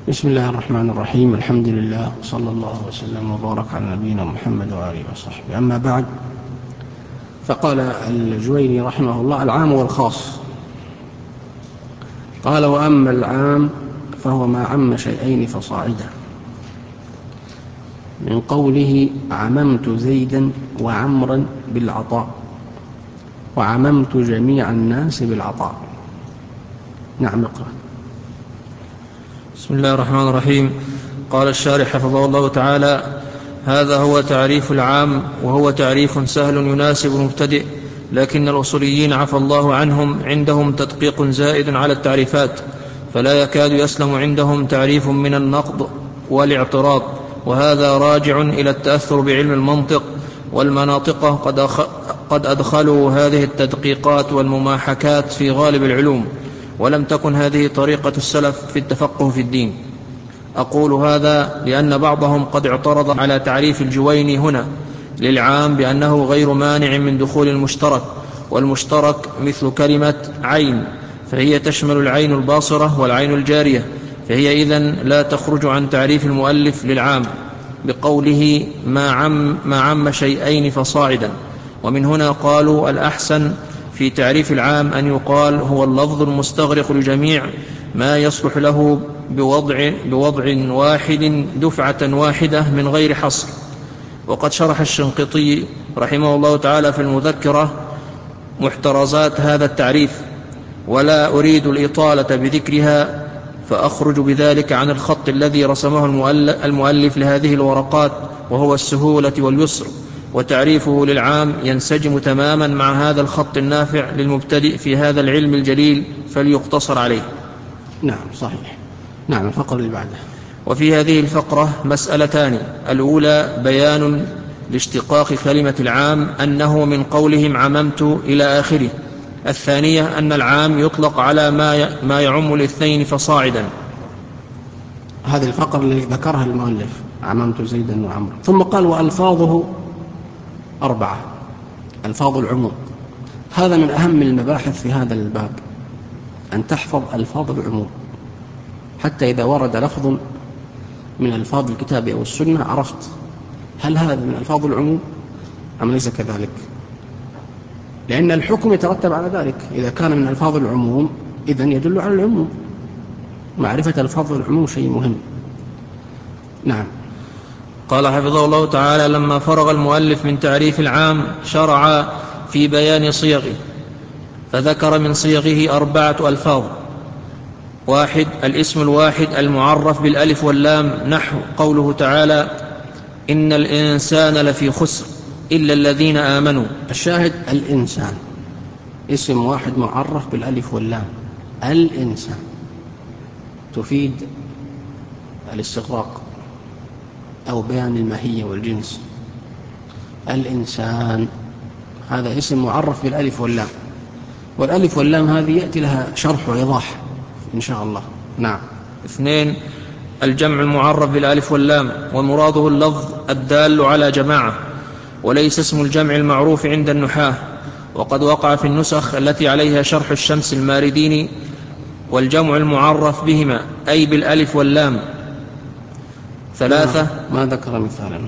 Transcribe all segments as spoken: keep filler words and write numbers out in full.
بسم الله الرحمن الرحيم. الحمد لله صلى الله وسلم وبارك على نبينا محمد وآله وصحبه. أما بعد، فقال الجويني رحمه الله: العام والخاص. قال: وأما العام فهو ما عم شيئين فصاعدا، من قوله: عممت زيدا وعمرا بالعطاء، وعممت جميع الناس بالعطاء. نعم، اقرأ. بسم الله الرحمن الرحيم. قال الشارح حفظه الله تعالى: هذا هو تعريف العام، وهو تعريف سهل يناسب المبتدئ، لكن الأصوليين عفى الله عنهم عندهم تدقيق زائد على التعريفات، فلا يكاد يسلم عندهم تعريف من النقض والاعتراض، وهذا راجع إلى التأثر بعلم المنطق، والمناطق قد أدخلوا هذه التدقيقات والمماحكات في غالب العلوم، ولم تكن هذه طريقة السلف في التفقه في الدين. أقول هذا لأن بعضهم قد اعترض على تعريف الجويني هنا للعام بأنه غير مانع من دخول المشترك، والمشترك مثل كلمة عين، فهي تشمل العين الباصرة والعين الجارية، فهي إذن لا تخرج عن تعريف المؤلف للعام بقوله ما عم, ما عم شيئين فصاعدا. ومن هنا قالوا: الأحسن في تعريف العام أن يقال هو اللفظ المستغرق لجميع ما يصلح له بوضع, بوضع واحد دفعة واحدة من غير حصر. وقد شرح الشنقيطي رحمه الله تعالى في المذكرة محترزات هذا التعريف، ولا أريد الإطالة بذكرها، فأخرج بذلك عن الخط الذي رسمه المؤلف لهذه الورقات، وهو السهولة واليسر، وتعريفه للعام ينسجم تماما مع هذا الخط النافع للمبتدئ في هذا العلم الجليل، فليقتصر عليه. نعم، صحيح. نعم، الفقرة اللي بعدها. وفي هذه الفقرة مسألتان: الأولى بيان لاشتقاق كلمة العام أنه من قولهم عممت إلى آخره. الثانية أن العام يطلق على ما ما يعم الاثنين فصاعدا. هذه الفقرة اللي ذكرها المؤلف: عممت زيدا وعمرا. ثم قال: وألفاظه أربعة، ألفاظ العموم. هذا من أهم المباحث في هذا الباب، أن تحفظ ألفاظ العموم، حتى إذا ورد لفظ من ألفاظ الكتاب أو السنة عرفت هل هذا من ألفاظ العموم أم ليس كذلك، لأن الحكم يترتب على ذلك. إذا كان من ألفاظ العموم إذن يدل على العموم. معرفة ألفاظ العموم شيء مهم. نعم. قال حفظه الله تعالى: لما فرغ المؤلف من تعريف العام شرع في بيان صيغه، فذكر من صيغه أربعة ألفاظ. واحد: الاسم الواحد المعرف بالألف واللام، نحو قوله تعالى: إن الإنسان لفي خسر إلا الذين آمنوا. الشاهد: الإنسان، اسم واحد معرف بالألف واللام. الإنسان تفيد الاستغراق أو بيان الماهية والجنس. الإنسان هذا اسم معرف بالألف واللام، والألف واللام هذه يأتي لها شرح وإيضاح إن شاء الله. نعم. اثنين: الجمع المعرف بالألف واللام، ومراده اللفظ الدال على جماعة، وليس اسم الجمع المعروف عند النحاة، وقد وقع في النسخ التي عليها شرح الشمس المارديني: والجمع المعرف بهما أي بالألف واللام. ثلاثة: ما ذكر مثالا.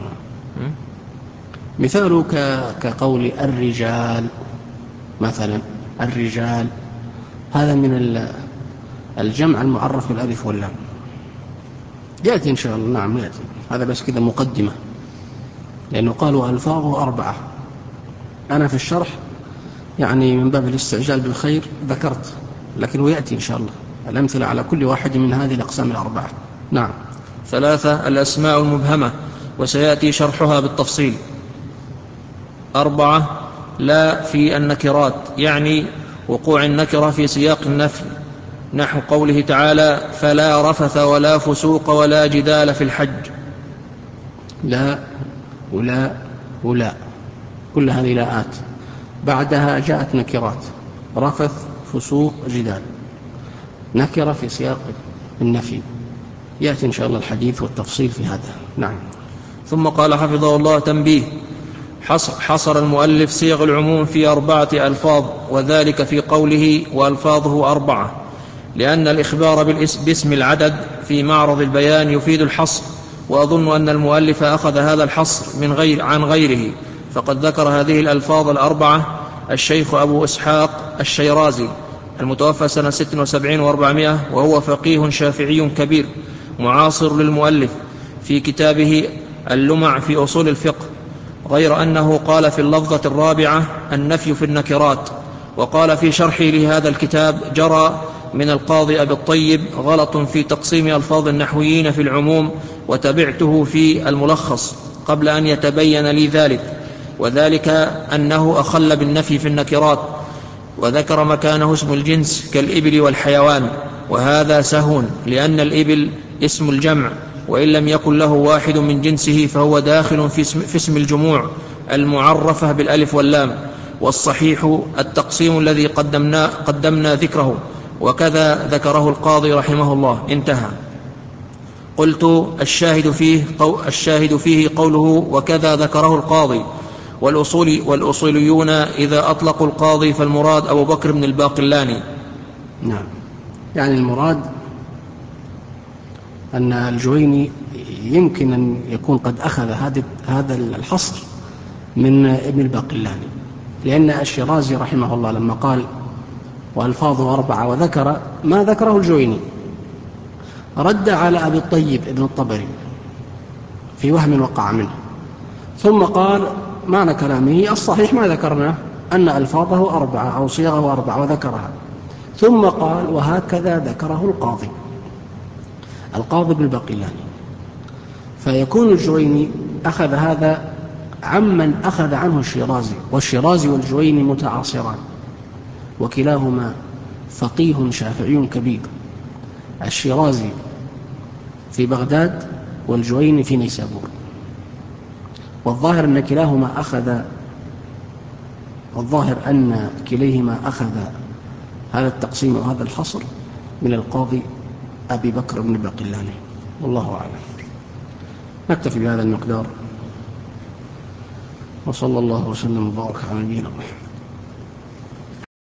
مثاله كقول الرجال مثلا. الرجال هذا من الجمع المعرف بالألف واللام، يأتي إن شاء الله. نعم، يأتي. هذا بس كذا مقدمة، لأنه قالوا ألفاظه أربعة. أنا في الشرح يعني من باب الاستعجال بالخير ذكرت، لكنه يأتي إن شاء الله الأمثلة على كل واحد من هذه الأقسام الأربعة. نعم. ثلاثة: الأسماء المبهمة، وسيأتي شرحها بالتفصيل. أربعة: لا في النكرات، يعني وقوع النكرة في سياق النفي، نحو قوله تعالى: فلا رفث ولا فسوق ولا جدال في الحج. لا ولا ولا، كل هذه لاءات، بعدها جاءت نكرات: رفث، فسوق، جدال، نكرة في سياق النفي. يأتي إن شاء الله الحديث والتفصيل في هذا. نعم. ثم قال حفظه الله: تنبيه: حصر المؤلف صيغ العموم في أربعة ألفاظ، وذلك في قوله: وألفاظه أربعة، لأن الإخبار باسم العدد في معرض البيان يفيد الحصر، وأظن أن المؤلف أخذ هذا الحصر من غير عن غيره، فقد ذكر هذه الألفاظ الأربعة الشيخ أبو إسحاق الشيرازي المتوفى سنة ست وسبعين وأربعمائة، وهو فقيه شافعي كبير معاصر للمؤلف، في كتابه اللمع في أصول الفقه، غير أنه قال في اللفظة الرابعة النفي في النكرات. وقال في شرحه لهذا الكتاب: جرى من القاضي أبي الطيب غلط في تقسيم ألفاظ النحويين في العموم، وتبعته في الملخص قبل أن يتبين لي ذلك، وذلك أنه أخل بالنفي في النكرات وذكر مكانه اسم الجنس كالإبل والحيوان، وهذا سهو، لأن الإبل اسم الجمع، وإن لم يكن له واحد من جنسه فهو داخل في اسم, في اسم الجموع المعرفة بالألف واللام. والصحيح التقسيم الذي قدمنا, قدمنا ذكره، وكذا ذكره القاضي رحمه الله. انتهى. قلت: الشاهد فيه, قو الشاهد فيه قوله وكذا ذكره القاضي. والأصول والأصوليون إذا أطلقوا القاضي فالمراد أبو بكر بن الباقلاني. نعم، يعني المراد أن الجويني يمكن أن يكون قد أخذ هذا الحصر من ابن الباقلاني، لأن الشيرازي رحمه الله لما قال وألفاظه أربعة وذكر ما ذكره الجويني رد على أبي الطيب ابن الطبري في وهم وقع منه، ثم قال معنى كلامه الصحيح ما ذكرناه أن ألفاظه أربعة أو صيغه أربعة وذكرها، ثم قال وهكذا ذكره القاضي القاضي بالباقلاني. فيكون الجويني أخذ هذا عمن أخذ عنه الشيرازي، والشيرازي والجويني متعاصران، وكلاهما فقيه شافعي كبير، الشيرازي في بغداد والجويني في نيسابور، والظاهر أن كلاهما أخذ والظاهر أن كليهما أخذ هذا التقسيم وهذا الحصر من القاضي أبي بكر بن الباقلاني، والله أعلم. نكتفي بهذا المقدار، وصلى الله وسلم وبارك على نبينا محمد.